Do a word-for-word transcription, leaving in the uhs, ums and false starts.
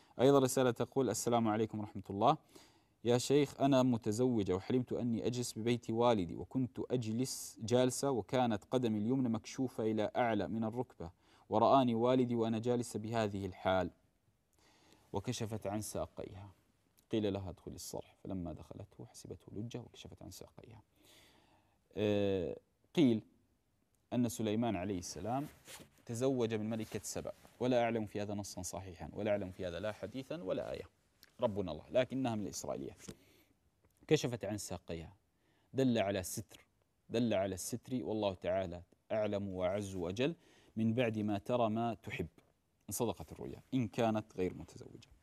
أيضا رسالة تقول: السلام عليكم ورحمة الله، يا شيخ أنا متزوجة وحلمت أني أجلس ببيت والدي، وكنت أجلس جالسة وكانت قدمي اليمنى مكشوفة إلى أعلى من الركبة، ورآني والدي وأنا جالسة بهذه الحال وكشفت عن ساقيها. قيل لها ادخلي الصرح، فلما دخلته حسبته لجة وكشفت عن ساقيها. أه قيل أن سليمان عليه السلام تزوج من ملكة سبأ، ولا أعلم في هذا نصا صحيحا، ولا أعلم في هذا لا حديثا ولا آية، ربنا الله، لكنها من الإسرائيليات. كشفت عن ساقيها، دل على ستر، دل على الستر، والله تعالى أعلم وأعز وأجل من بعد ما ترى ما تحب، إن صدقت الرؤيا إن كانت غير متزوجة.